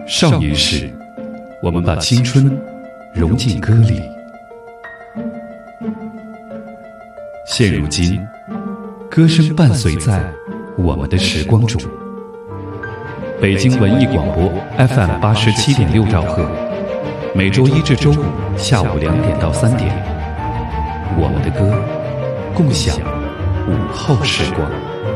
少年时，我们把青春融进歌里。现如今，歌声伴随在我们的时光中。北京文艺广播 FM87.6兆赫，每周一至周五下午2点到3点，我们的歌，共享午后时光。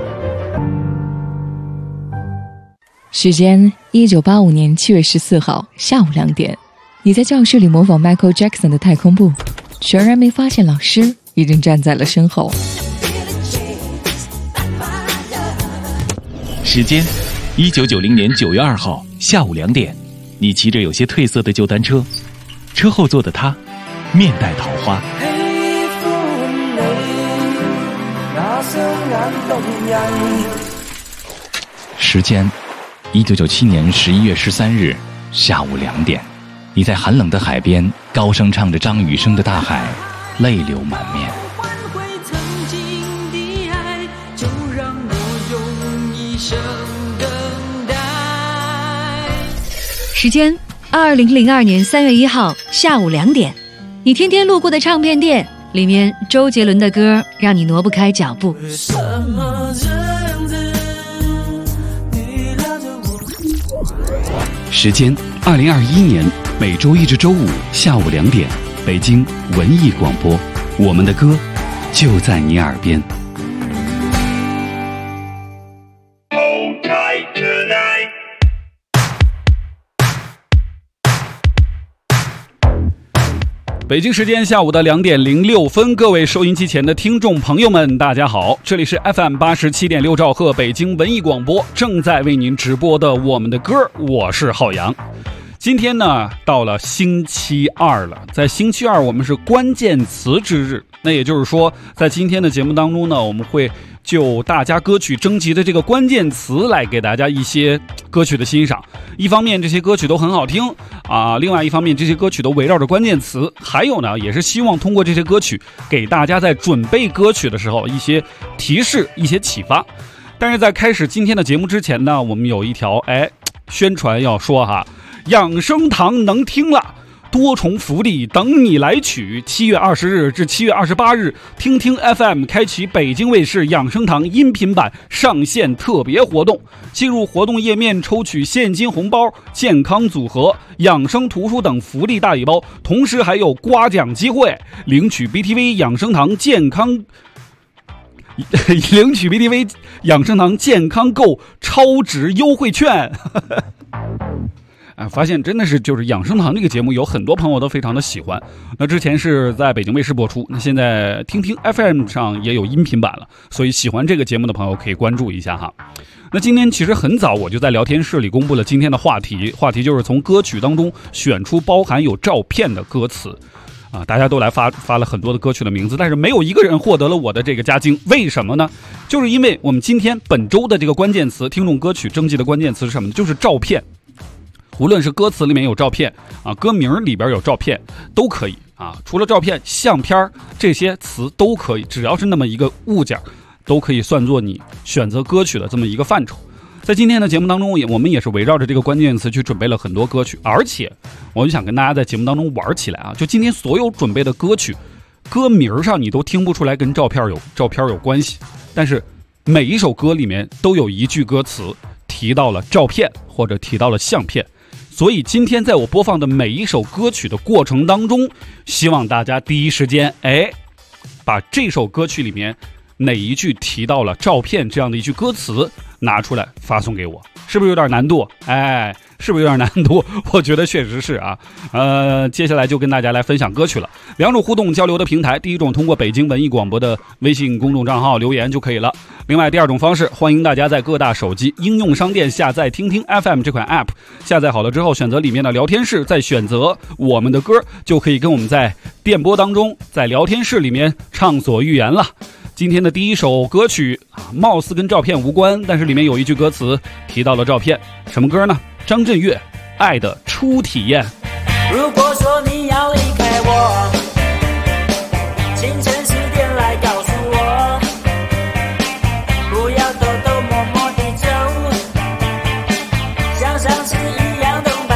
时间1985年7月14号下午2点，你在教室里模仿 Michael Jackson 的太空步，全然没发现老师已经站在了身后。 时间1990年9月2号下午2点，你骑着有些褪色的旧单车，车后座的他面带桃花。时间1997年11月13日下午2点，你在寒冷的海边高声唱着张雨生的《大海》，泪流满面。 时间2002年3月1号下午2点，你天天路过的唱片店里面，周杰伦的歌让你挪不开脚步。 时间2021年每周一至周五下午2点，北京文艺广播，我们的歌就在你耳边。北京时间下午的2点06分，各位收音机前的听众朋友们，大家好，这里是 FM87.6兆赫北京文艺广播，正在为您直播的我们的歌，我是浩洋。今天呢，到了星期二了，在星期二我们是关键词之日，那也就是说，在今天的节目当中呢，我们会就大家歌曲征集的这个关键词来给大家一些歌曲的欣赏。一方面这些歌曲都很好听啊，另外一方面这些歌曲都围绕着关键词，还有呢也是希望通过这些歌曲给大家在准备歌曲的时候一些提示，一些启发。但是在开始今天的节目之前呢，我们有一条宣传要说哈，养生堂能听了，多重福利等你来取。7月20日至7月28日，听听 FM 开启北京卫视养生堂音频版上线特别活动，进入活动页面抽取现金红包、健康组合、养生图书等福利大礼包，同时还有刮奖机会，领取 BTV 养生堂健康购超值优惠券。发现真的是就是养生堂这个节目有很多朋友都非常的喜欢。那之前是在北京卫视播出，那现在听听 FM 上也有音频版了，所以喜欢这个节目的朋友可以关注一下哈。那今天其实很早我就在聊天室里公布了今天的话题就是从歌曲当中选出包含有照片的歌词啊，大家都来发了很多的歌曲的名字，但是没有一个人获得了我的这个加精，为什么呢？就是因为我们今天本周的这个关键词，听众歌曲征集的关键词是什么呢？就是照片。无论是歌词里面有照片啊，歌名里边有照片都可以啊，除了照片，相片这些词都可以，只要是那么一个物件都可以算作你选择歌曲的这么一个范畴。在今天的节目当中，我们也是围绕着这个关键词去准备了很多歌曲，而且我就想跟大家在节目当中玩起来啊，就今天所有准备的歌曲，歌名上你都听不出来跟照片有关系，但是每一首歌里面都有一句歌词提到了照片或者提到了相片。所以今天在我播放的每一首歌曲的过程当中，希望大家第一时间把这首歌曲里面哪一句提到了照片这样的一句歌词拿出来发送给我，是不是有点难度？是不是有点难度？我觉得确实是啊。接下来就跟大家来分享歌曲了。2种互动交流的平台，第一种通过北京文艺广播的微信公众账号留言就可以了。另外第二种方式，欢迎大家在各大手机应用商店下载听听 FM 这款 App， 下载好了之后选择里面的聊天室，再选择我们的歌，就可以跟我们在电波当中在聊天室里面畅所欲言了。今天的第一首歌曲貌似跟照片无关，但是里面有一句歌词提到了照片，什么歌呢？张震岳《爱的初体验》。 如果说你要离开我，清晨10点来告诉我，不要偷偷摸摸地走，像上次一样动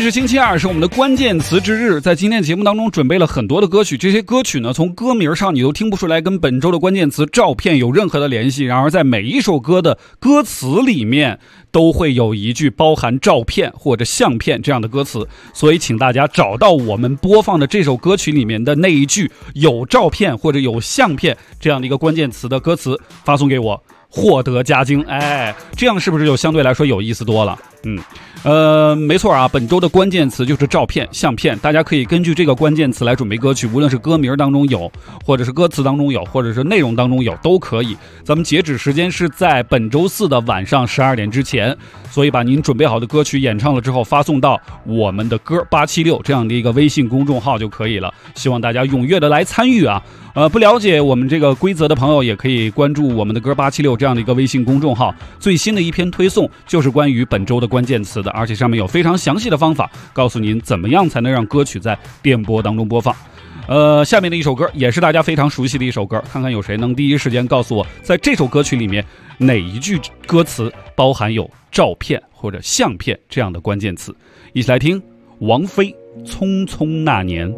是星期二，是我们的关键词之日。在今天的节目当中准备了很多的歌曲，这些歌曲呢，从歌名上你都听不出来跟本周的关键词照片有任何的联系。然而在每一首歌的歌词里面都会有一句包含照片或者相片这样的歌词，所以请大家找到我们播放的这首歌曲里面的那一句有照片或者有相片这样的一个关键词的歌词，发送给我，获得加精。这样是不是就相对来说有意思多了？没错啊，本周的关键词就是照片、相片，大家可以根据这个关键词来准备歌曲，无论是歌名当中有，或者是歌词当中有，或者是内容当中有，都可以。咱们截止时间是在本周四的晚上12点之前，所以把您准备好的歌曲演唱了之后，发送到我们的歌876这样的一个微信公众号就可以了。希望大家踊跃的来参与啊！不了解我们这个规则的朋友，也可以关注我们的歌876这样的一个微信公众号，最新的一篇推送就是关于本周的关键词的，而且上面有非常详细的方法，告诉您怎么样才能让歌曲在电波当中播放。下面的一首歌也是大家非常熟悉的一首歌，看看有谁能第一时间告诉我，在这首歌曲里面哪一句歌词包含有照片或者相片这样的关键词。一起来听王菲《匆匆那年》。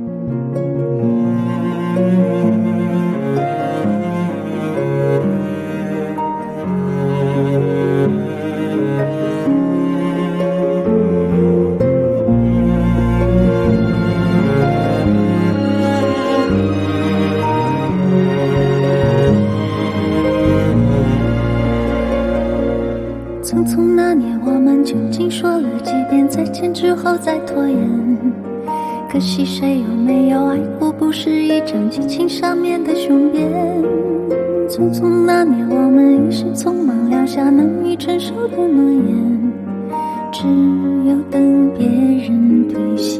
匆匆那年，我们究竟说了几遍再见之后再拖延？可惜谁有没有爱过，不是一张激情上面的雄辩。匆匆那年，我们一时匆忙撂下难以承受的诺言，只有等别人兑现。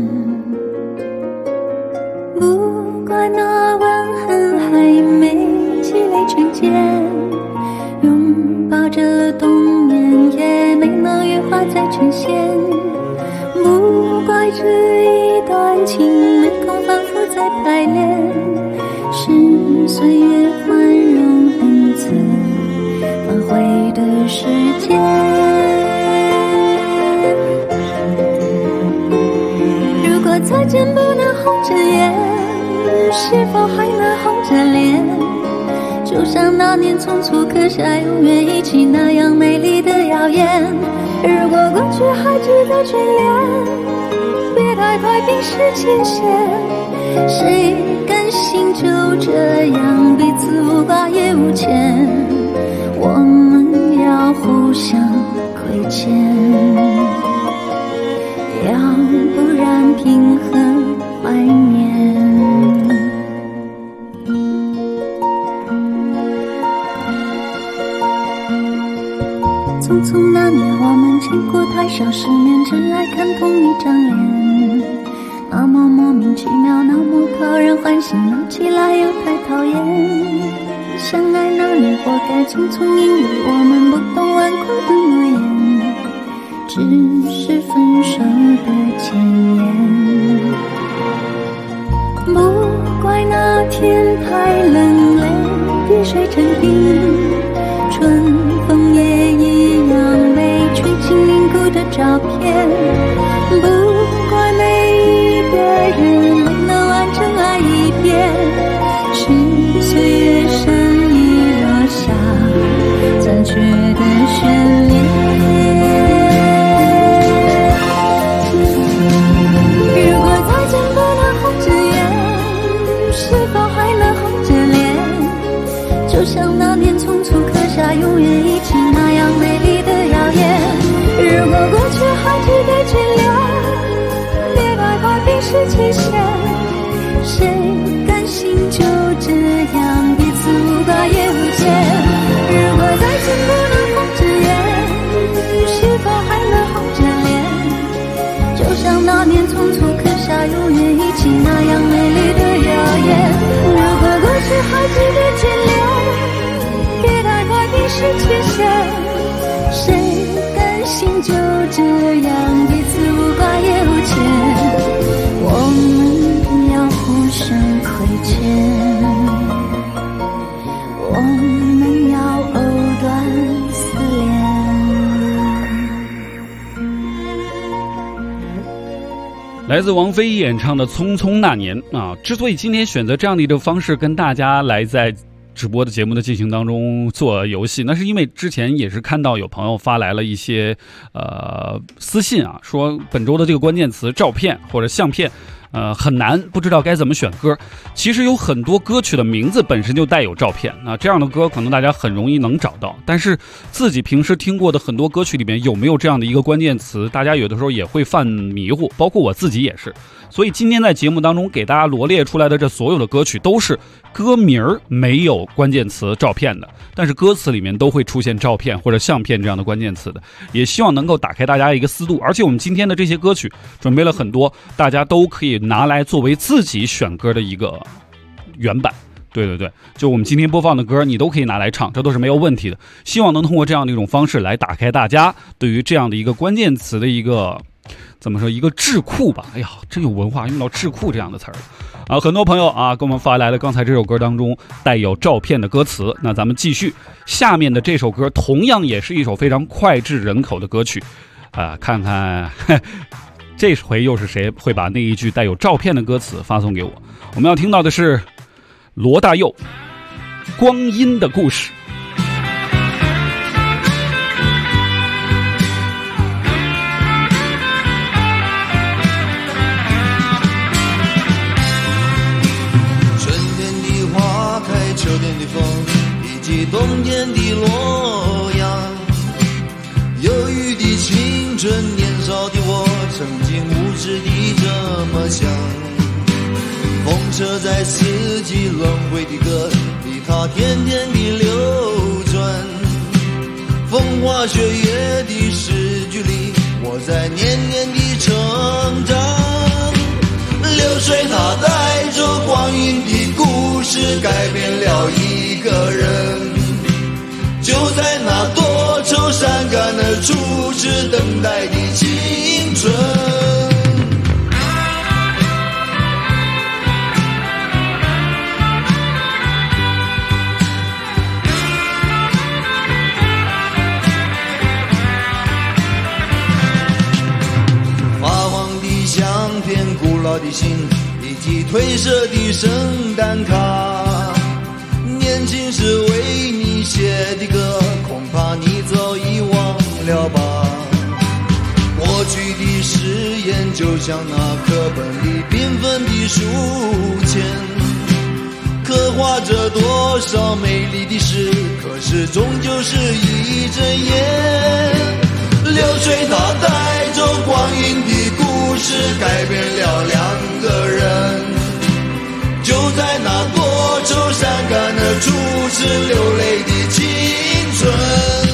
不怪那吻痕还没积累成茧，拥抱着冬眠也没能羽化再成仙。不怪这一段情没空反复再排练，是岁月宽容恩赐反悔的时间。如果再见不能红着眼，是否还能红着脸？就像那年匆促刻下永远一起那样美丽的谣言。如果过去还值得眷恋，别太快冰释前嫌。谁甘心就这样彼此无挂也无牵？我们要互相亏欠，要不然凭何怀念？匆匆那年，我们见过太少世面，只爱看同一张脸。那么莫名其妙，那么讨人欢喜，闹起来又太讨厌。相爱那年，活该匆匆，因为我们不懂顽固的诺言，只是分手的前言。不怪那天太冷，泪滴水成冰，春风也一样被吹进凝固的照片。不怪每一个人没能完整爱一遍，是岁月深意落下残缺的眷恋。如果再见不能红着眼，是否还能红着脸？就像那年匆促刻下永远一起那样美丽的谣言。如果过去还值得眷恋，别太快冰释前嫌。谁甘心就这样彼此无挂也无牵？如果再见不能红着眼，是否还能红着脸？就像那年匆促刻下永远一起那样美丽的谣言。如果过去还值得眷恋，别太快冰释前嫌。谁甘心就这样彼此无挂也无牵？我们来自王菲演唱的《匆匆那年》啊，之所以今天选择这样的一个方式跟大家来在直播的节目的进行当中做游戏，那是因为之前也是看到有朋友发来了一些私信啊，说本周的这个关键词照片或者相片很难，不知道该怎么选歌。其实有很多歌曲的名字本身就带有照片，那这样的歌可能大家很容易能找到，但是自己平时听过的很多歌曲里面有没有这样的一个关键词，大家有的时候也会犯迷糊，包括我自己也是。所以今天在节目当中给大家罗列出来的这所有的歌曲都是歌名没有关键词照片的，但是歌词里面都会出现照片或者相片这样的关键词的，也希望能够打开大家一个思路。而且我们今天的这些歌曲准备了很多大家都可以拿来作为自己选歌的一个原版，对，就我们今天播放的歌你都可以拿来唱，这都是没有问题的。希望能通过这样的一种方式来打开大家对于这样的一个关键词的一个怎么说，一个智库吧。哎呀，真有文化，用到智库这样的词儿啊！很多朋友啊给我们发来了刚才这首歌当中带有照片的歌词。那咱们继续下面的这首歌，同样也是一首非常脍炙人口的歌曲啊，看看这回又是谁会把那一句带有照片的歌词发送给我。我们要听到的是罗大佑《光阴的故事》。 秋天的风，以及冬天的洛阳，忧郁的青春，年少的我，曾经无知地这么想。风车在四季轮回的歌里，它天天地流转。风花雪月的诗句里，我在年年地成长。流水它带着光阴的故事，改变了一个人。就在那多愁善感的初次等待的青春。发黄的相片，古老的信，以及褪色的圣诞卡，年轻时为你写的歌，恐怕你早已忘了吧。过去的誓言就像那课本里缤纷的书签，刻画着多少美丽的事，可是终究是一阵烟。流水它带着光阴的故事，改变了两个人。就在那多愁善感的初次流泪的青春。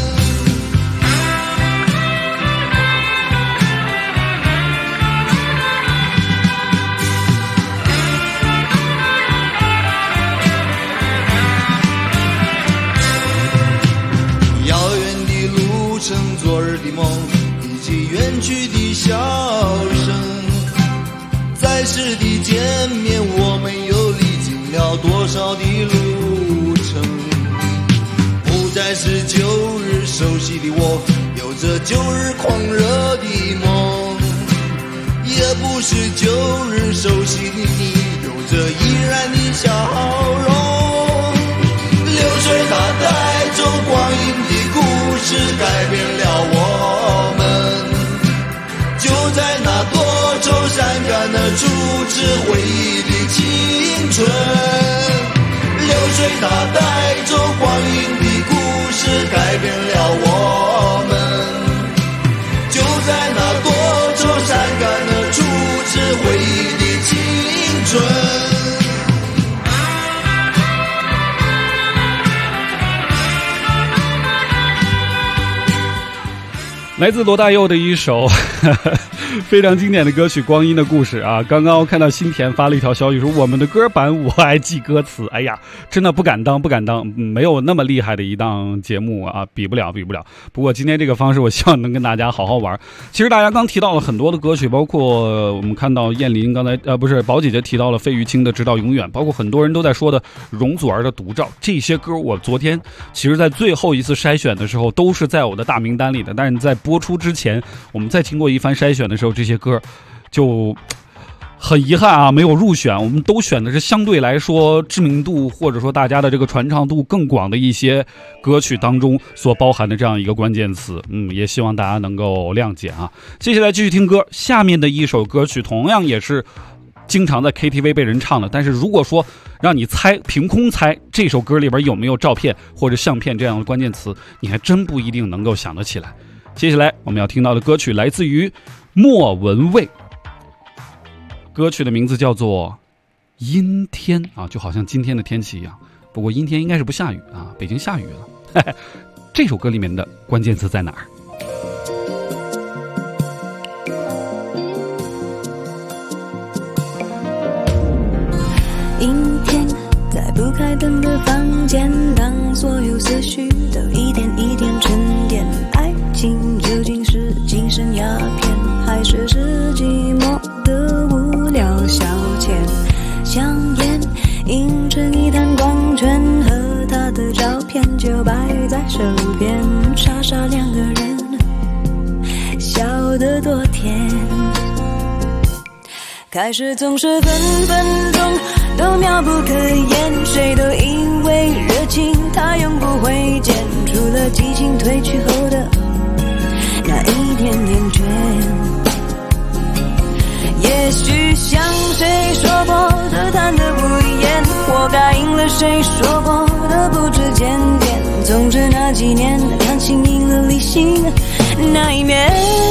遥远的路程，昨日的梦，以及远去的笑声。在世的见面，我们又历经了多少的路程。不再是旧日熟悉的我，有着旧日狂热的梦，也不是旧日熟悉的你，有着依然的笑容。流水它带着光阴的故事，改变了我们。就在那多愁善感的初次回忆的青春。流水它带着光阴的故事，改变了我们。就在那多愁善感的初次回忆的青春。 来自罗大佑的一首非常经典的歌曲《光阴的故事》啊！刚刚看到新田发了一条消息说我们的歌版我还记歌词，哎呀，真的不敢当，没有那么厉害的一档节目啊，比不了。不过今天这个方式，我希望能跟大家好好玩。其实大家刚提到了很多的歌曲，包括我们看到燕林刚才不是宝姐姐提到了费玉清的《直到永远》，包括很多人都在说的容祖儿的《独照》，这些歌我昨天其实在最后一次筛选的时候都是在我的大名单里的，但是在播出之前我们再经过一番筛选的时候，这些歌就很遗憾啊，没有入选。我们都选的是相对来说知名度或者说大家的这个传唱度更广的一些歌曲当中所包含的这样一个关键词。也希望大家能够谅解啊。接下来继续听歌，下面的一首歌曲同样也是经常在 KTV 被人唱的，但是如果说让你猜，凭空猜这首歌里边有没有照片或者相片这样的关键词，你还真不一定能够想得起来。接下来我们要听到的歌曲来自于莫文蔚，歌曲的名字叫做阴天啊，就好像今天的天气一样，不过阴天应该是不下雨啊，北京下雨了。这首歌里面的关键词在哪儿？ 阴天，在不开灯的房间，当所有思绪都一点一点沉淀，爱情究竟是精神鸦片，还是寂寞的无聊消遣？香烟映成一滩光圈，和他的照片就摆在手边，傻傻两个人，笑得多甜。开始总是分分钟都妙不可言，谁都以为热情它永不会减，除了激情褪去后的那一点点倦。也许像谁说过的谈得不厌，我答应了谁说过的不知检点，总之那几年感情赢了理性那一面。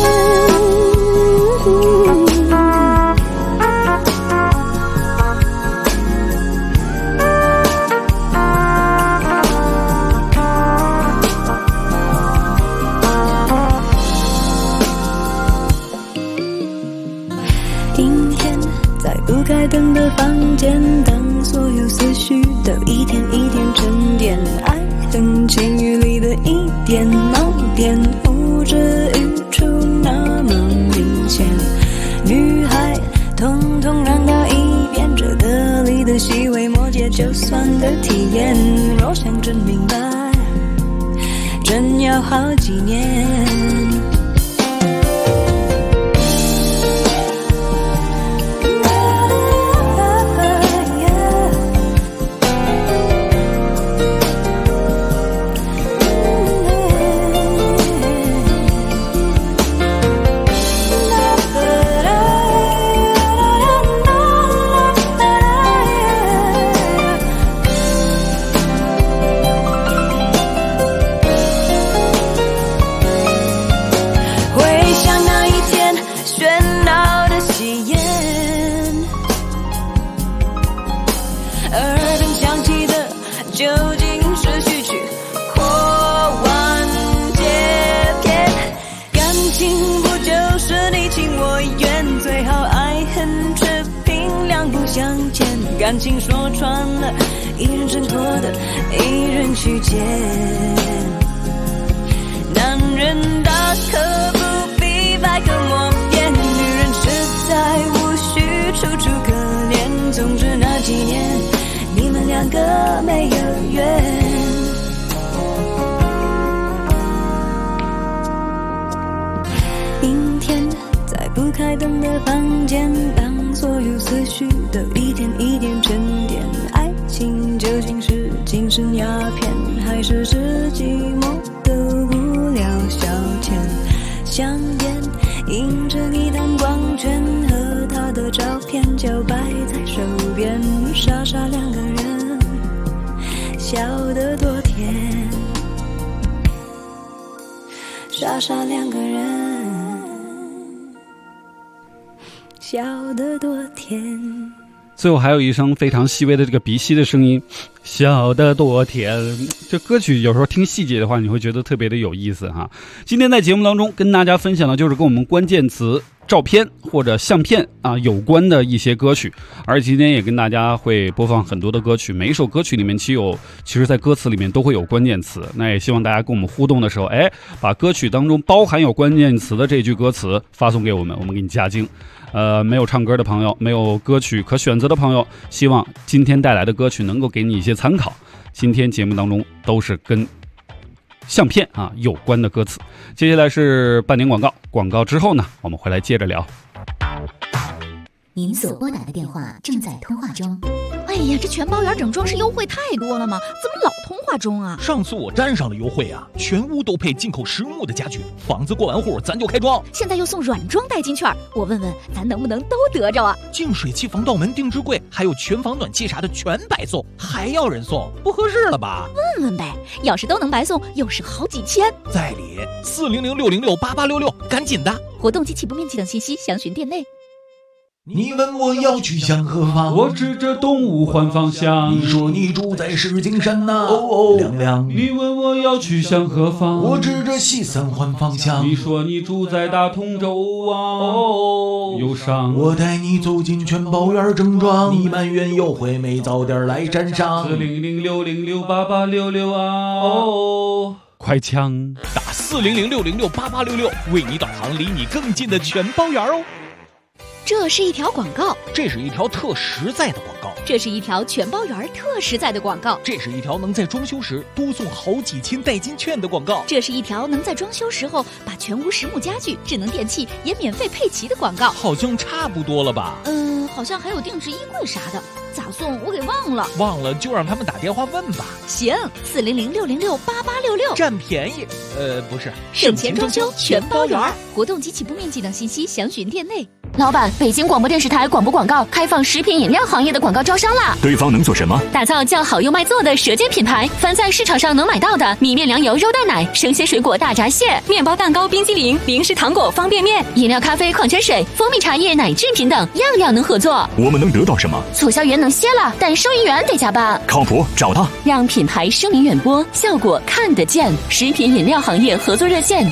不开灯的房间，当所有思绪都一点一点沉淀，爱恨情欲里的一点盲点，呼之欲出那么明显。女孩统统让到一边，这歌里的细微末节就算的体验，若想真明白，真要好几年。感情说穿了，一人挣脱的，一人去捡。男人大可不必百口莫辩，女人实在无需楚楚可怜。总之那几年，你们两个没有缘。阴天，在不开灯的房间，当所有思绪都一点一点沉淀，爱情究竟是精神鸦片，还是寂寞的无聊消遣？香烟映着一滩光圈，和他的照片就摆在手边，傻傻两个人，笑得多甜，傻傻两个人，笑得多甜。 最后还有一声非常细微的这个鼻息的声音，笑得多甜。这歌曲有时候听细节的话，你会觉得特别的有意思哈。今天在节目当中跟大家分享的就是跟我们关键词照片或者相片有关的一些歌曲，而今天也跟大家会播放很多的歌曲，每一首歌曲里面其实在歌词里面都会有关键词，那也希望大家跟我们互动的时候，把歌曲当中包含有关键词的这句歌词发送给我们，我们给你加精。没有唱歌的朋友，没有歌曲可选择的朋友，希望今天带来的歌曲能够给你一些参考。今天节目当中都是跟相片有关的歌词。接下来是半点广告，广告之后呢，我们回来接着聊。 您所拨打的电话正在通话中。 哎呀，这全包圆整装饰优惠太多了吗？怎么老通话中啊？ 上次我沾上了优惠啊，全屋都配进口实木的家具，房子过完户咱就开装。 现在又送软装代金券，我问问咱能不能都得着啊？ 净水器、防盗门、定制柜，还有全房暖气啥的全白送，还要人送，不合适了吧？ 问问呗，要是都能白送，又是好几千。 在理，400-606-8866，赶紧的！ 活动及起步面积等信息详询店内。 你问我要去向何方， 我指着东吴换方向。 你说你住在石景山呐，哦亮亮。 你问我要去向何方， 我指着西三环方向。 你说你住在大同州啊，哦忧伤。 我带你走进全包圆整装，你满园优惠没早点来山上。 400-606-8866啊，哦快枪打400-606-8866，为你导航离你更近的全包圆哦。 这是一条广告， 这是一条特实在的广告， 这是一条全包圆特实在的广告， 这是一条能在装修时多送好几千代金券的广告， 这是一条能在装修时候把全屋实木家具、智能电器也免费配齐的广告。 好像差不多了吧？ 好像还有定制衣柜啥的，咋送我给忘了。 忘了就让他们打电话问吧。 行，400-606-8866， 占便宜。不是， 省钱装修全包圆。活动及起步面积等信息详询店内。 老板，北京广播电视台广播广告开放食品饮料行业的广告招商啦！ 对方能做什么？ 打造叫好又卖座的舌尖品牌，凡在市场上能买到的米面粮油肉蛋奶、生鲜水果大闸蟹、面包蛋糕冰激凌、零食糖果方便面、饮料咖啡矿泉水、蜂蜜茶叶奶制品等，样样能合作。 我们能得到什么？ 促销员能歇了，但收银员得加班。 靠谱，找他， 让品牌声名远播，效果看得见。食品饮料行业合作热线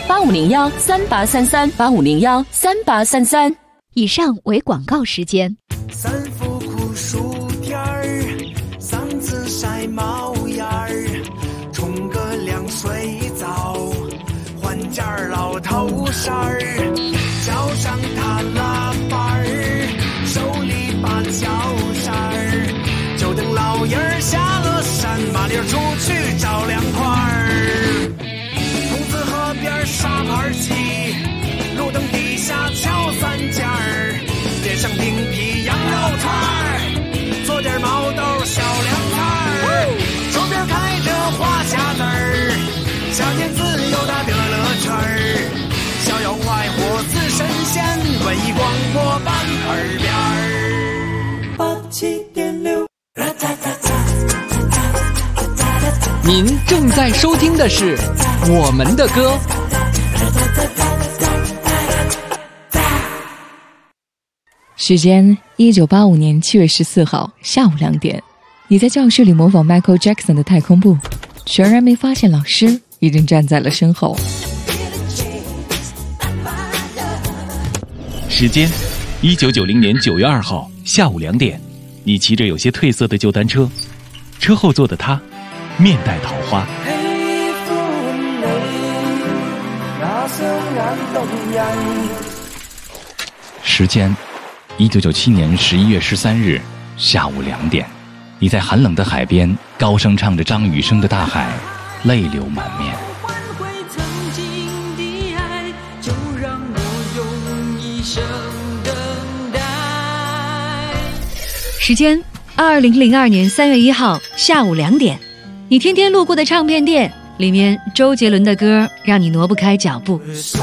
8501-3833，8501-3833。 以上为广告时间。 三伏酷暑天儿，嗓子晒冒烟儿，冲个凉水澡，换件老头衫儿，脚上踏拉板儿，手里把脚扇儿，就等老爷儿下了山，麻溜出去找凉快儿。筒子河边沙盘棋，路灯底下敲三尖儿，点上冰皮羊肉串儿，做点毛豆小凉菜儿，手边开着花匣子儿，夏天自由大的乐趣儿，逍遥快活似神仙，文艺广播伴耳边儿87.6。 您正在收听的是我们的歌。 时间1985年7月14号下午2点，你在教室里模仿 Michael Jackson 的太空步，全然没发现老师已经站在了身后。 时间1990年9月2号下午2点，你骑着有些褪色的旧单车，车后座的他面带桃花。时间1997年11月13日下午2点，你在寒冷的海边高声唱着张雨生的《大海》，泪流满面。 时间2002年3月1号下午2点，你天天路过的唱片店，里面周杰伦的歌让你挪不开脚步。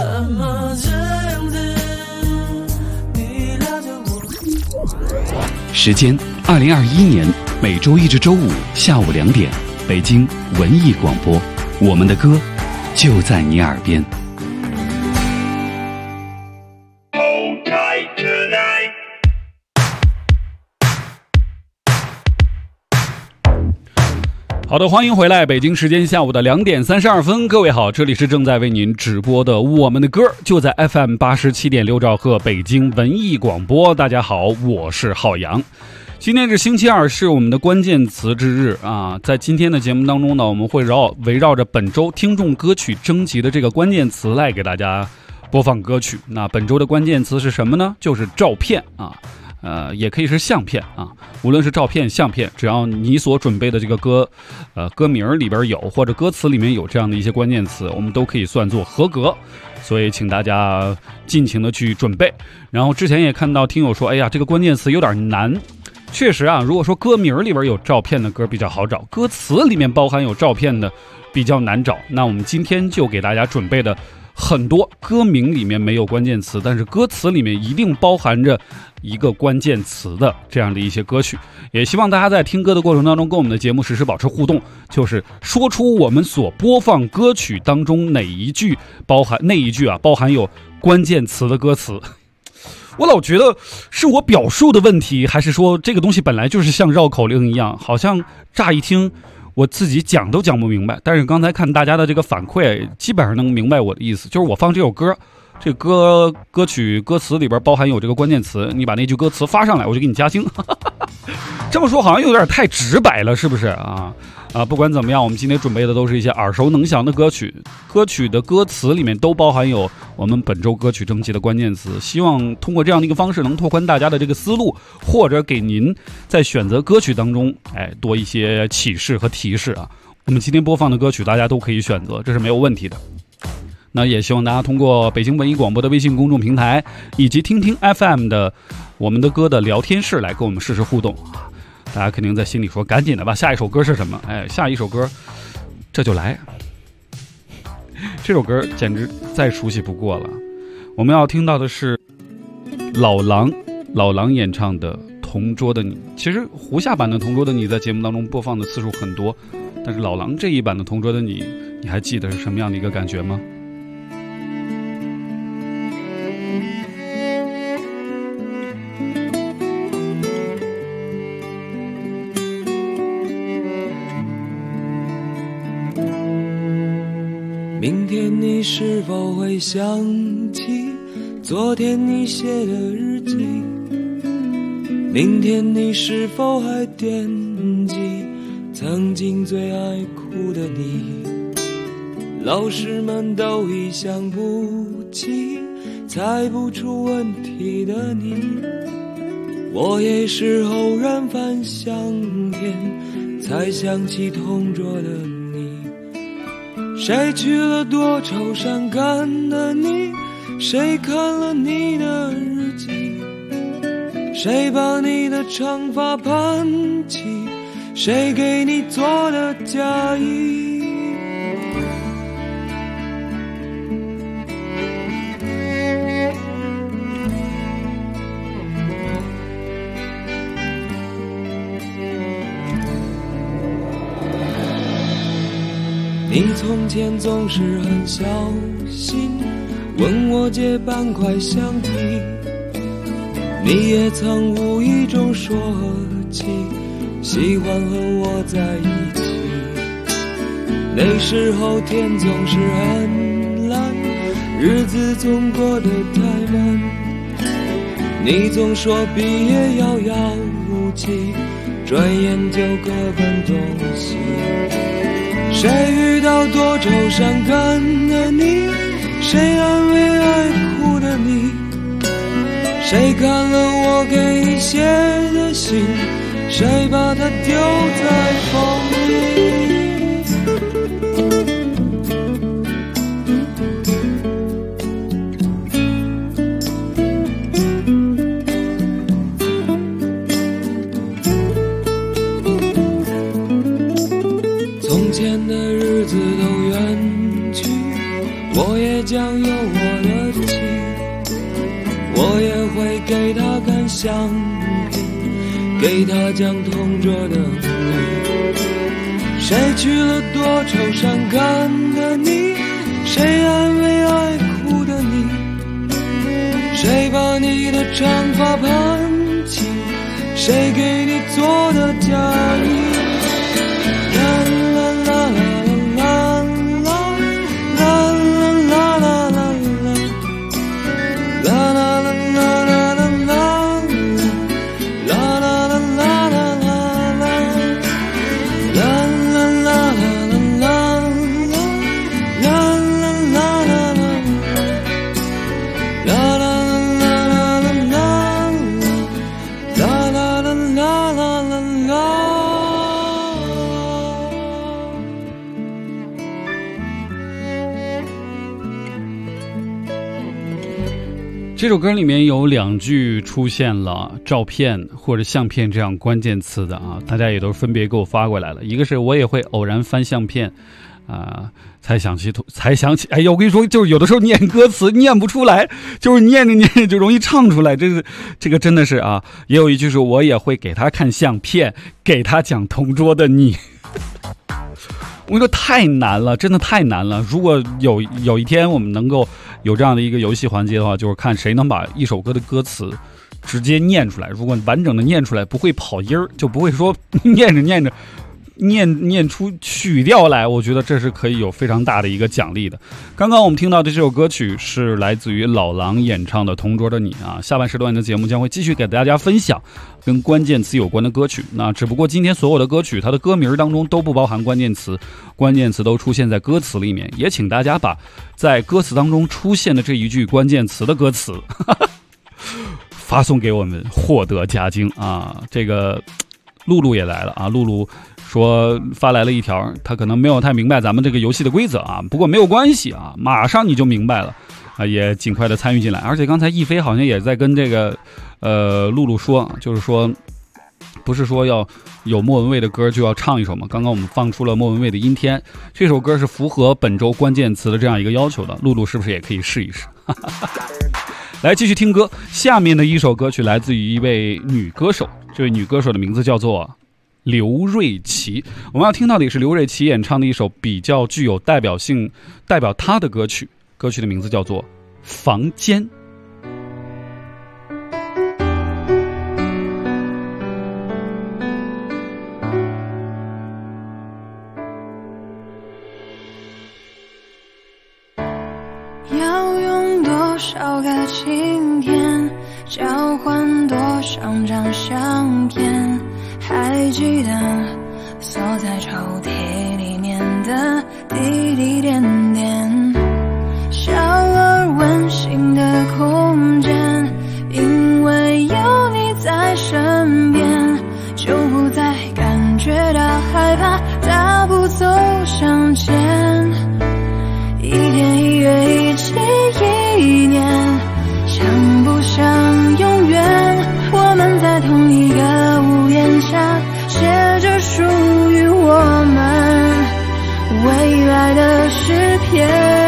时间2021年每周一至周五下午2点，北京文艺广播，我们的歌就在你耳边。好的，欢迎回来，北京时间下午的2点32分，各位好，这里是正在为您直播的我们的歌，就在 FM 87.6兆赫北京文艺广播。大家好，我是浩洋。今天是星期二，是我们的关键词之日啊！在今天的节目当中呢，我们会围绕着本周听众歌曲征集的这个关键词来给大家播放歌曲。那本周的关键词是什么呢？就是照片啊。 也可以是相片啊，无论是照片、相片，只要你所准备的这个歌名里边有，或者歌词里面有这样的一些关键词，我们都可以算作合格。所以请大家尽情的去准备。然后之前也看到听友说，哎呀，这个关键词有点难。确实啊，如果说歌名里边有照片的歌比较好找，歌词里面包含有照片的比较难找。那我们今天就给大家准备的很多歌名里面没有关键词，但是歌词里面一定包含着一个关键词的这样的一些歌曲。也希望大家在听歌的过程当中跟我们的节目实时保持互动，就是说出我们所播放歌曲当中哪一句包含有关键词的歌词。我老觉得是我表述的问题，还是说这个东西本来就是像绕口令一样，好像乍一听我自己讲都讲不明白。但是刚才看大家的这个反馈，基本上能明白我的意思，就是我放这首歌，这歌曲歌词里边包含有这个关键词，你把那句歌词发上来，我就给你加星。这么说好像有点太直白了，是不是啊？不管怎么样，我们今天准备的都是一些耳熟能详的歌曲，歌曲的歌词里面都包含有我们本周歌曲征集的关键词。希望通过这样的一个方式，能拓宽大家的这个思路，或者给您在选择歌曲当中，多一些启示和提示啊。我们今天播放的歌曲，大家都可以选择，这是没有问题的。那也希望大家通过北京文艺广播的微信公众平台，以及听听 FM 的我们的歌的聊天室来跟我们实时互动。大家肯定在心里说，赶紧的吧，下一首歌是什么？下一首歌这就来。这首歌简直再熟悉不过了。我们要听到的是老狼演唱的《同桌的你》。其实胡夏版的《同桌的你》在节目当中播放的次数很多，但是老狼这一版的《同桌的你》，你还记得是什么样的一个感觉吗？ 明天你是否会想起昨天你写的日记？明天你是否还惦记曾经最爱哭的你？老师们都已想不起猜不出问题的你，我也是偶然翻相片才想起同桌的你。谁去了多愁善感的你？谁看了你的日记？谁把你的长发盘起？谁给你做的嫁衣？你从前总是很小心问我借半块橡皮，你也曾无意中说起喜欢和我在一起。那时候天总是很蓝，日子总过得太慢，你总说毕业遥遥无期，转眼就各奔东西。谁遇到多愁善感的你？谁安慰爱哭的你？谁看了我给你写的信？谁把它丢在风里？从前的日子都远去，我也将有我的妻，我也会给她看相片，给她讲同桌的你。谁去了多愁善感的你？谁安慰爱哭的你？谁把你的长发盘起？谁给你做的嫁衣？ 啊。 这首歌里面有2句出现了照片或者相片这样关键词的啊，大家也都分别给我发过来了。一个是我也会偶然翻相片才想起，哎呀，我跟你说，就是有的时候念歌词念不出来，就是念着念着就容易唱出来，这个真的是啊。也有一句是我也会给他看相片，给他讲同桌的你。我跟你说太难了，真的太难了。如果有一天我们能够有这样的一个游戏环节的话，就是看谁能把一首歌的歌词直接念出来。如果完整的念出来，不会跑音儿，就不会说念着念着念出曲调来，我觉得这是可以有非常大的一个奖励的。刚刚我们听到的这首歌曲是来自于老狼演唱的《同桌的你》啊。下半时段的节目将会继续给大家分享跟关键词有关的歌曲，那只不过今天所有的歌曲它的歌名当中都不包含关键词，关键词都出现在歌词里面，也请大家把在歌词当中出现的这一句关键词的歌词发送给我们，获得加精啊。这个露露也来了啊，露露说发来了一条，他可能没有太明白咱们这个游戏的规则啊，不过没有关系啊，马上你就明白了啊，也尽快的参与进来。而且刚才一飞好像也在跟这个露露说，就是说不是说要有莫文蔚的歌就要唱一首吗？刚刚我们放出了莫文蔚的《阴天》，这首歌是符合本周关键词的这样一个要求的，露露是不是也可以试一试？来继续听歌，下面的一首歌曲来自于一位女歌手，这位女歌手的名字叫做刘瑞琦。我们要听到的也是刘瑞琦演唱的一首比较具有代表性、代表她的歌曲，歌曲的名字叫做《房间》。 要用多少个晴天交换多少张相片，还记得锁在抽屉里面的滴滴点点，小而温馨的空间，因为有你在身边，就不再感觉到害怕，大步走向前，一天一月一起一年，想不想永远我们在同一个屋檐下，写着属于我们未来的诗篇。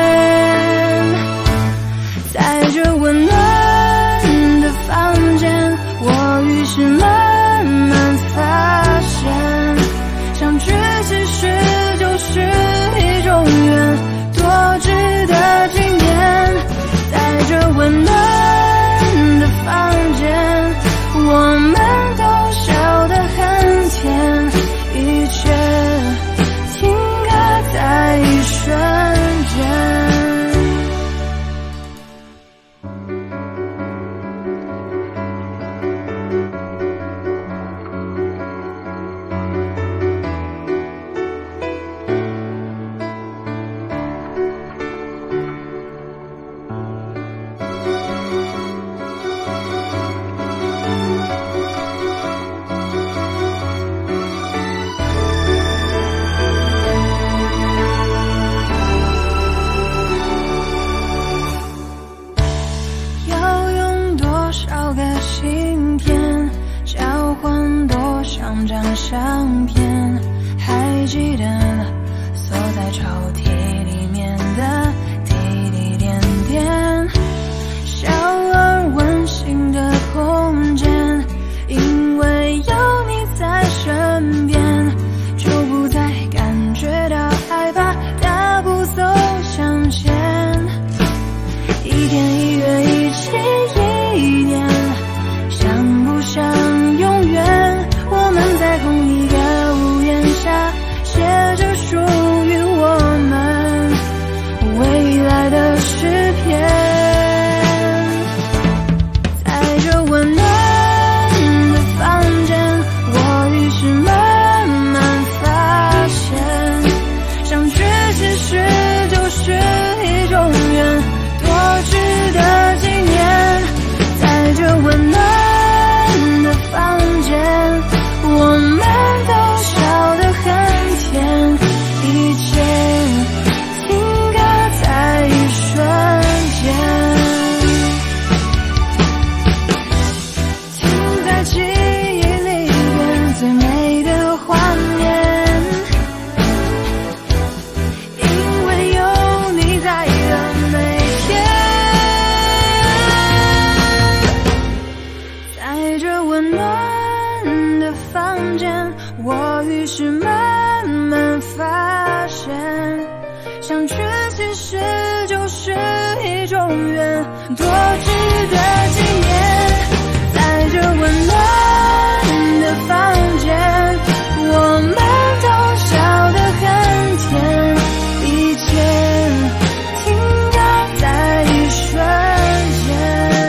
在这温暖的房间，我于是慢慢发现，相聚其实就是一种缘，多值得纪念。在这温暖的房间，我们都笑得很甜，一切停格在一瞬间。张相片，还记得锁在抽屉里面的滴滴点点，小而温馨的空间，因为有你在身边，就不再感觉到害怕，大步走向前，一天一月一起一年，想不想永远我们在同一个屋檐下，写着属于我们未来的诗篇。 的房间，我于是慢慢发现，相聚其实就是一种缘，多值得纪念。在这温暖的房间，我们都笑得很甜，一切停格在一瞬间。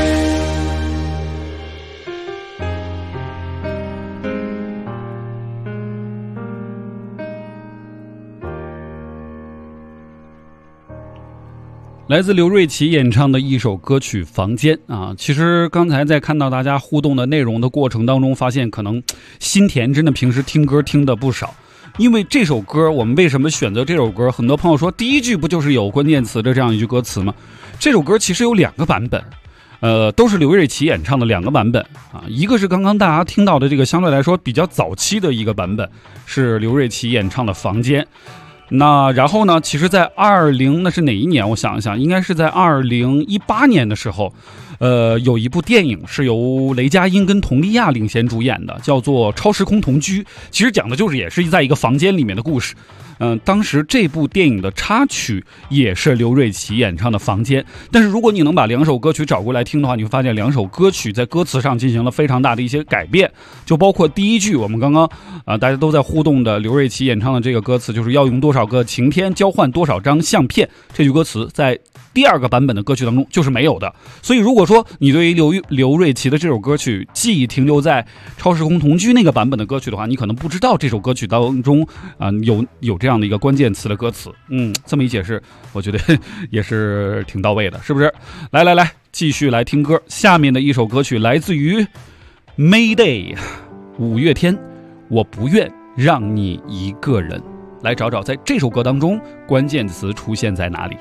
来自刘瑞琦演唱的一首歌曲《房间》啊，其实刚才在看到大家互动的内容的过程当中，发现可能心田真的平时听歌听的不少。因为这首歌，我们为什么选择这首歌？很多朋友说，第一句不就是有关键词的这样一句歌词吗？这首歌其实有2个版本，都是刘瑞琦演唱的2个版本啊。一个是刚刚大家听到的这个相对来说比较早期的一个版本，是刘瑞琦演唱的《房间》。那然后呢，其实在那是哪一年？我想一想，应该是在2018年的时候，有一部电影是由雷佳音跟佟丽娅领衔主演的，叫做《超时空同居》，其实讲的就是也是在一个房间里面的故事。当时这部电影的插曲也是刘瑞琦演唱的《房间》，但是如果你能把2首歌曲找过来听的话，你会发现2首歌曲在歌词上进行了非常大的一些改变，就包括第一句我们刚刚大家都在互动的刘瑞琦演唱的这个歌词，就是要用多少个晴天交换多少张相片，这句歌词在第2个版本的歌曲当中就是没有的。所以如果说你对于刘瑞琦的这首歌曲记忆停留在超时空同居那个版本的歌曲的话，你可能不知道这首歌曲当中有这样的一个关键词的歌词。这么一解释，我觉得也是挺到位的，是不是？来，继续来听歌。下面的一首歌曲来自于 Mayday 5月天，我不愿让你一个人。来找找在这首歌当中关键词出现在哪里。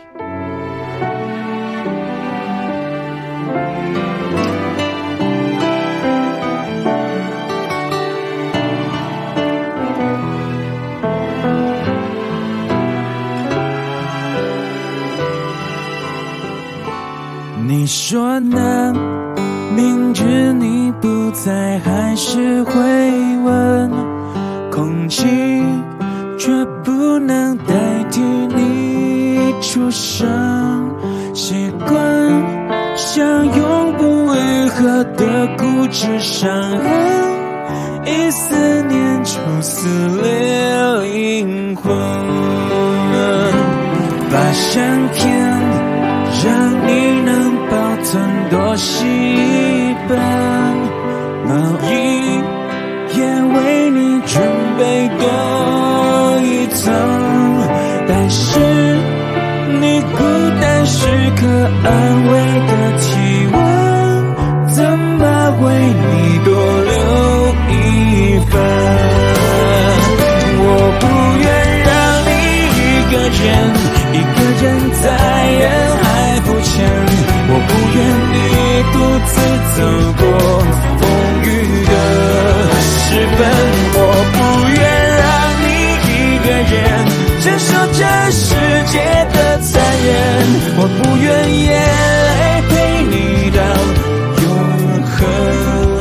你说呢？明知你不在，还是会问。空气却不能代替你出声，习惯像永不愈合的固执伤痕，一思念就撕裂灵魂。把相片让你能保存多细本，毛衣也为你准备多一层，但是你孤单时刻安慰的体温，怎么为你多留一份？我不愿让你一个人在人海浮沉，我不愿你独自走过风雨的时分，我不愿让你一个人承受这世界的残忍，我不愿眼泪陪你到永恒。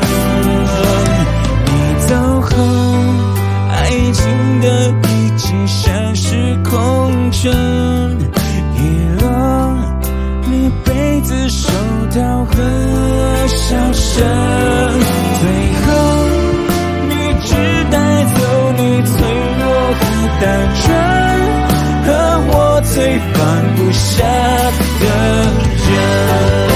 你走后，爱情的已经像是空城，遗落你被子、手套和笑声，最后你只带走你脆弱和单纯，和我最放不下的人。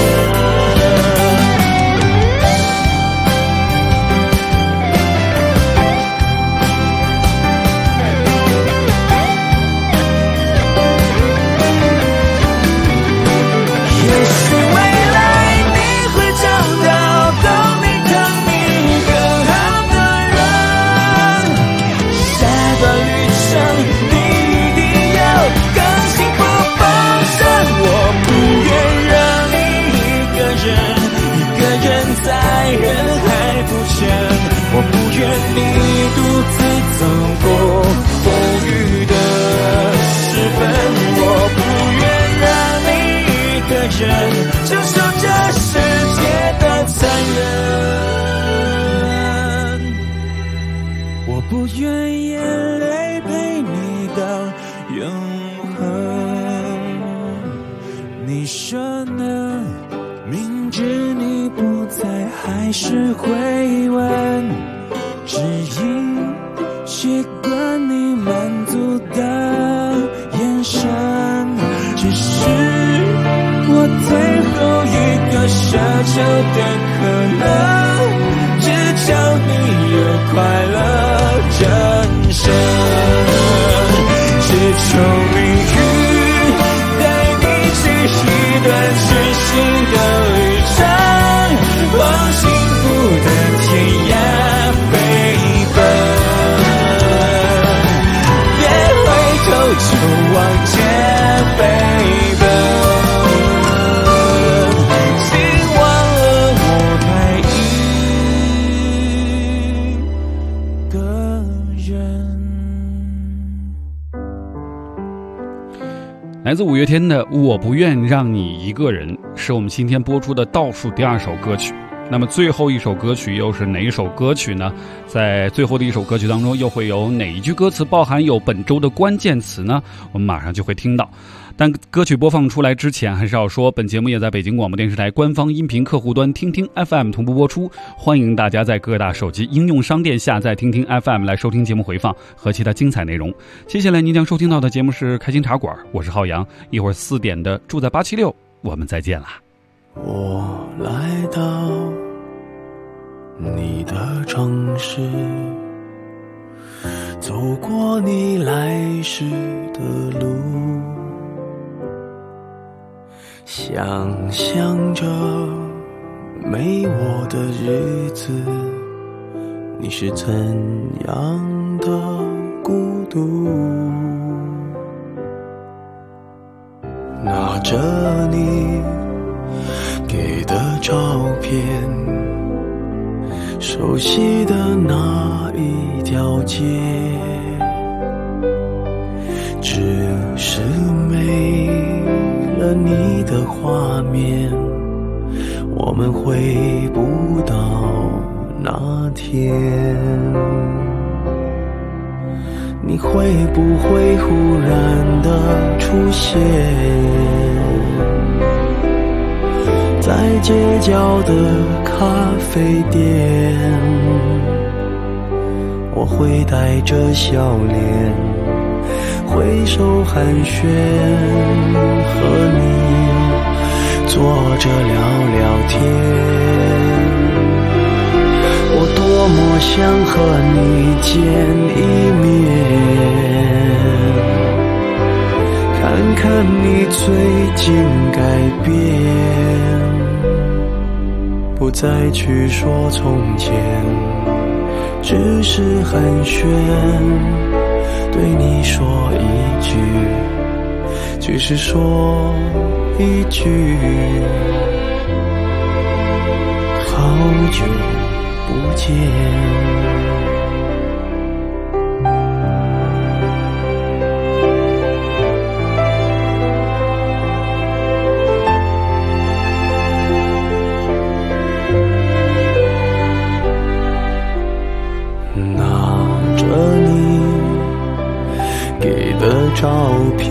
更幸福丰盛。 不愿眼泪陪你到永恒。你说呢？明知你不在，还是会问，只因习惯你满足的眼神。只是我最后一个奢求的可能，只求你有快乐人生，只求命运带你去一段全新的旅程，往幸福的天涯飞奔。别回头，就往前飞奔。希望了我还一个人。 来自五月天的《我不愿让你一个人》是我们今天播出的倒数第2首歌曲。那么最后一首歌曲又是哪一首歌曲呢？在最后的一首歌曲当中又会有哪一句歌词包含有本周的关键词呢？我们马上就会听到。但歌曲播放出来之前，还是要说本节目也在北京广播电视台官方音频客户端听听 FM 同步播出，欢迎大家在各大手机应用商店下载听听 FM 来收听节目回放和其他精彩内容。接下来您将收听到的节目是开心茶馆，我是浩洋，一会儿4点的住在876，我们再见啦。 我来到你的城市，走过你来时的路，想象着没我的日子，你是怎样的孤独。拿着你给的照片，熟悉的那一条街，只是没了你的画面，我们回不到那天。你会不会忽然的出现在街角的咖啡店？我会带着笑脸挥手寒暄，和你坐着聊聊天。我多么想和你见一面，看看你最近改变，不再去说从前，只是寒暄，对你说一句，只是说一句，好久不见。照片，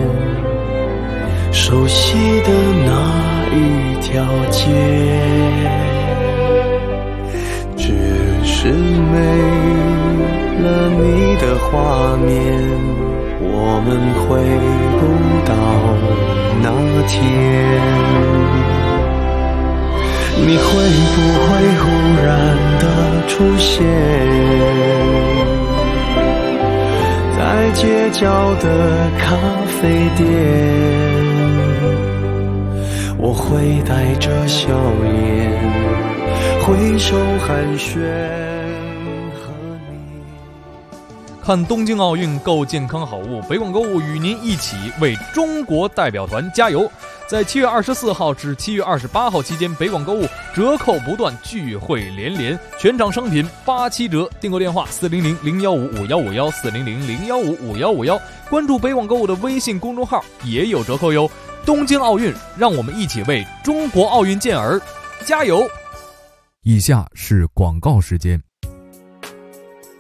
熟悉的那一条街，只是没了你的画面，我们回不到那天。你会不会忽然的出现在街角的咖啡店？我会带着笑脸挥手寒暄。 看东京奥运购健康好物，北广购物与您一起为中国代表团加油。在7月24号至7月28号期间，北广购物折扣不断，聚会连连，全场商品87折。订购电话400-015-5151，400-015-5151。关注北广购物的微信公众号也有折扣哟。东京奥运，让我们一起为中国奥运健儿加油。 以下是广告时间。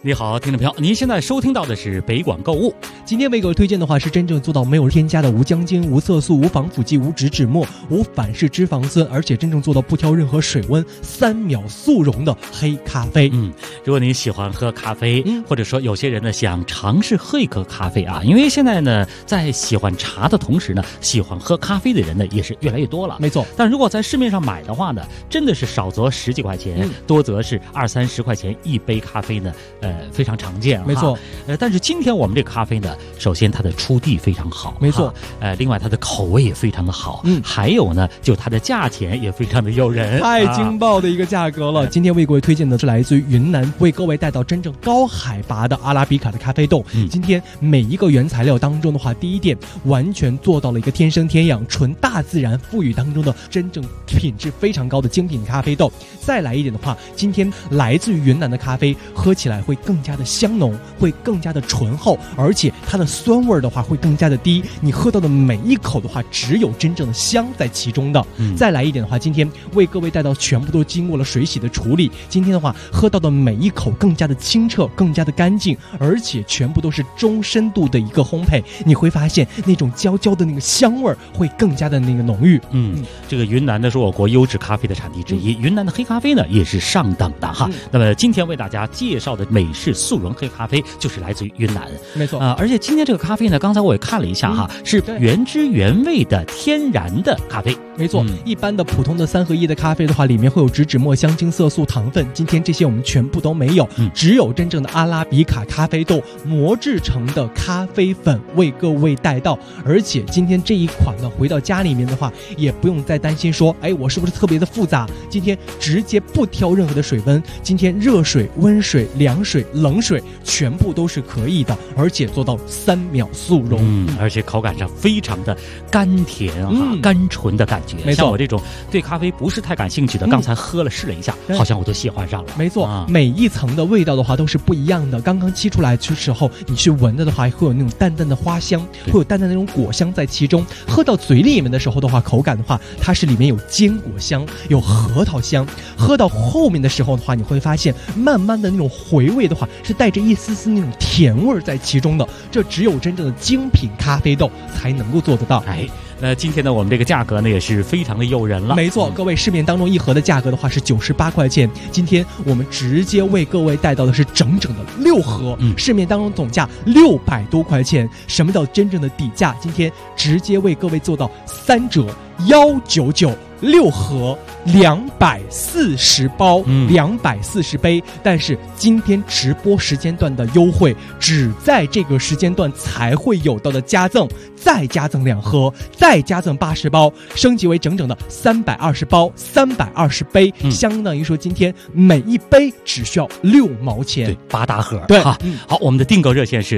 你好，听众朋友，您现在收听到的是北广购物。 今天为各位推荐的话是真正做到没有添加的无姜精、无色素、无防腐剂、无植脂末、无反式脂肪酸，而且真正做到不挑任何水温，3秒速溶的黑咖啡。 如果您喜欢喝咖啡，或者说有些人呢想尝试喝一口咖啡啊，因为现在呢在喜欢茶的同时呢，喜欢喝咖啡的人呢也是越来越多了。 没错， 但如果在市面上买的话呢，真的是少则10几块钱，多则是20-30块钱一杯咖啡呢，非常常见。 没错， 但是今天我们这个咖啡呢，首先它的出地非常好， 没错， 另外它的口味也非常的好，还有呢，就它的价钱也非常的诱人， 太劲爆的一个价格了。今天为各位推荐的是来自于云南，为各位带到真正高海拔的阿拉比卡的咖啡豆。今天每一个原材料当中的话，第一点完全做到了一个天生天养、纯大自然赋予当中的真正品质非常高的精品咖啡豆。再来一点的话，今天来自于云南的咖啡喝起来会更加的香浓，会更加的醇厚，而且它的酸味的话会更加的低，你喝到的每一口的话只有真正的香在其中的。再来一点的话，今天为各位带到全部都经过了水洗的处理，今天的话喝到的每一口更加的清澈，更加的干净，而且全部都是中深度的一个烘焙，你会发现那种焦焦的那个香味会更加的那个浓郁。 这个云南呢是我国优质咖啡的产地之一，云南的黑咖啡呢也是上等的哈。那么今天为大家介绍的美式速溶黑咖啡就是来自于云南。 没错而且今天这个咖啡呢，刚才我也看了一下哈，是原汁原味的天然的咖啡。 没错，一般的普通的3合1的咖啡的话，里面会有植脂末、香精、色素、糖分，今天这些我们全部都没有，只有真正的阿拉比卡咖啡豆磨制成的咖啡粉为各位带到。而且今天这一款呢，回到家里面的话，也不用再担心说，我是不是特别的复杂？今天直接不挑任何的水温，今天热水、温水、凉水、冷水全部都是可以的，而且做到3秒速溶， 而且口感上非常的甘甜甘醇的感觉。 没错， 像我这种对咖啡不是太感兴趣的，刚才喝了试了一下，好像我都喜欢上了。 没错，每一层的味道的话都是不一样的。刚刚沏出来的时候，你去闻的话，会有那种淡淡的花香，会有淡淡的那种果香在其中。喝到嘴里面的时候的话，口感的话，它是里面有坚果香，有核桃香。喝到后面的时候的话，你会发现慢慢的那种回味的话，是带着一丝丝那种甜味在其中的。这只有真正的精品咖啡豆才能够做得到。 那今天呢，我们这个价格呢也是非常的诱人了。 没错，各位，市面当中一盒的价格的话是98块钱，今天我们直接为各位带到的是整整的6盒，市面当中总价600多块钱。什么叫真正的底价？今天直接为各位做到3折，199。6盒240包，240杯。但是今天直播时间段的优惠，只在这个时间段才会有到的加赠，再加赠2盒，再加赠80包，升级为整整的320包，320杯，相当于说今天每一杯只需要6毛钱， 对，8大盒。 对， 好，我们的订购热线是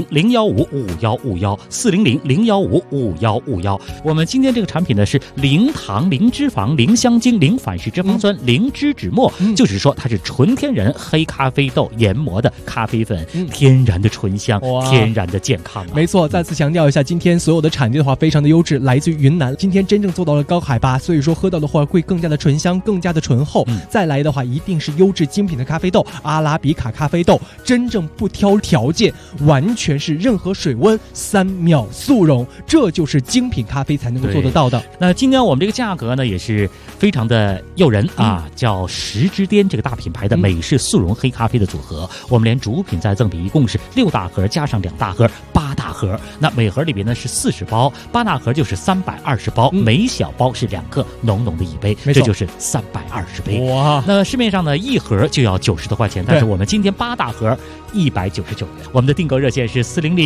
400-015-5151，400-015-5151。我们今天这个产品呢是零糖、零脂肪、零香精、零反式脂肪酸、零脂脂末，就是说它是纯天然黑咖啡豆研磨的咖啡粉，天然的醇香，天然的健康。 没错，再次强调一下，今天所有的产地的话非常的优质，来自于云南。今天真正做到了高海拔，所以说喝到的话会更加的醇香，更加的醇厚。再来的话一定是优质精品的咖啡豆，阿拉比卡咖啡豆，真正不挑条件，完全是任何水温3秒速溶，这就是精品咖啡才能够做得到的。 那今天我们这个价格呢也是非常的诱人叫10之巅这个大品牌的美式速溶黑咖啡的组合，我们连主品再赠比，一共是6大盒加上2大盒，8大盒。那每盒里边呢是40包，8大盒就是320包，每小包是2克，浓浓的一杯，这就是320杯。 哇！ 那市面上呢一盒就要90多块钱，但是我们今天8大盒199元。我们的订购热线是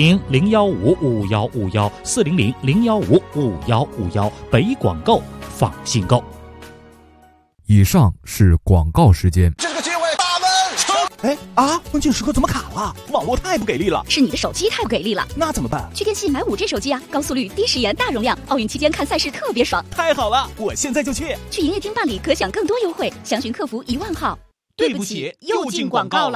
400-015-5151，400-015-5151，北广购放心购。 以上是广告时间。 这个机会大门关键时刻怎么卡了？网络太不给力了。 是你的手机太不给力了。 那怎么办？ 去电信买5G 手机啊，高速率、低时延、大容量，奥运期间看赛事特别爽。 太好了，我现在就去。 去营业厅办理可享更多优惠，详询客服10000号。 对不起，又进广告了。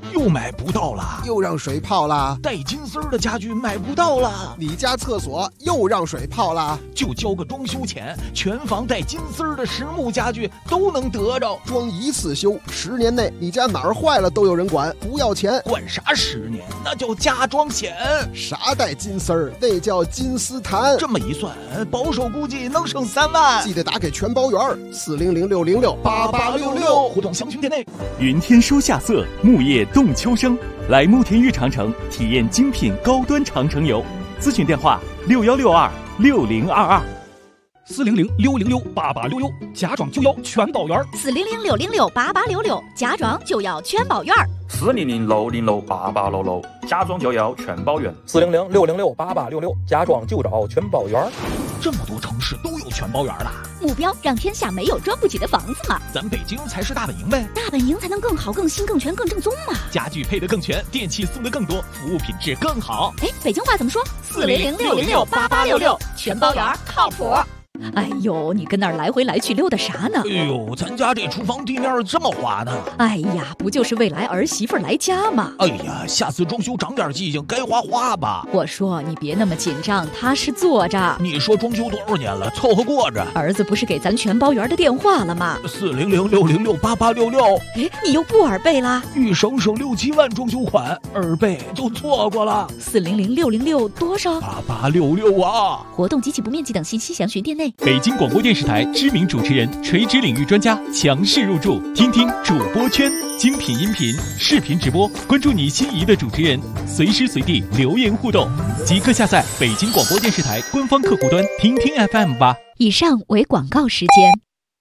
又买不到了， 又让水泡了。 带金丝儿的家具买不到了， 你家厕所又让水泡了。 就交个装修钱，全房带金丝儿的实木家具都能得着。 装一次修，10年内你家哪儿坏了都有人管，不要钱。 管啥10年？那叫家装险。 啥带金丝儿？那叫金丝檀。 这么一算，保守估计能省3万。 记得打给全包员400-606-8866， 互动详询店内。 云天收夏色，木叶动秋生。来慕田峪长城体验精品高端长城游，咨询电话61626022。 400-606-8866，家装就要全包圆。 400-606-8866，家装就要全包圆。 400-606-8866，家装就要全包圆。 400-606-8866，家装就找全包圆。 这么多城市都有全包圆了， 目标让天下没有装不起的房子嘛。 咱北京才是大本营呗， 大本营才能更好、更新、更全、更正宗嘛。 家具配得更全，电器送得更多，服务品质更好。 哎，北京话怎么说？400-606-8866，全包圆靠谱。哎呦，你跟那儿来回来去溜达啥呢？ 哎呦，咱家这厨房地面这么滑呢。 哎呀，不就是未来儿媳妇来家吗？ 哎呀，下次装修长点记性，该花吧。 我说你别那么紧张，踏实坐着。 你说装修多少年了，凑合过着。 儿子不是给咱全包圆的电话了吗 ？400-606-8866。 哎，你又不耳背啦？ 欲省6-7万装修款，耳背就错过了。 400-606多少 ？8866啊！ 活动及其不面积等信息详询店内。 北京广播电视台知名主持人、垂直领域专家强势入驻，听听主播圈，精品音频、视频直播，关注你心仪的主持人，随时随地留言互动，即刻下载北京广播电视台官方客户端，听听 FM 吧。 以上为广告时间。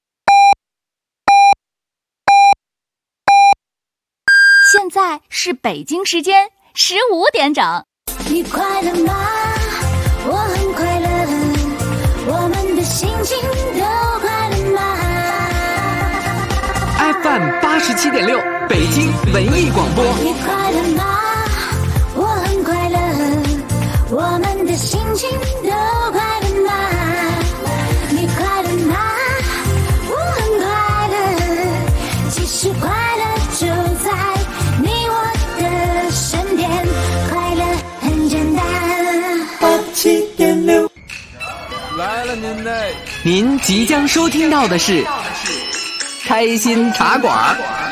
现在是北京时间15点整。 你快乐吗？我很快乐。我们的心情都快乐吗 ？FM 87.6，北京文艺广播。 你快乐吗？我很快乐。我们的心情都快乐吗？你快乐吗？我很快乐。其实快乐就在你我的身边，快乐很简单。87.6。 来了您嘞！ 您即将收听到的是开心茶馆。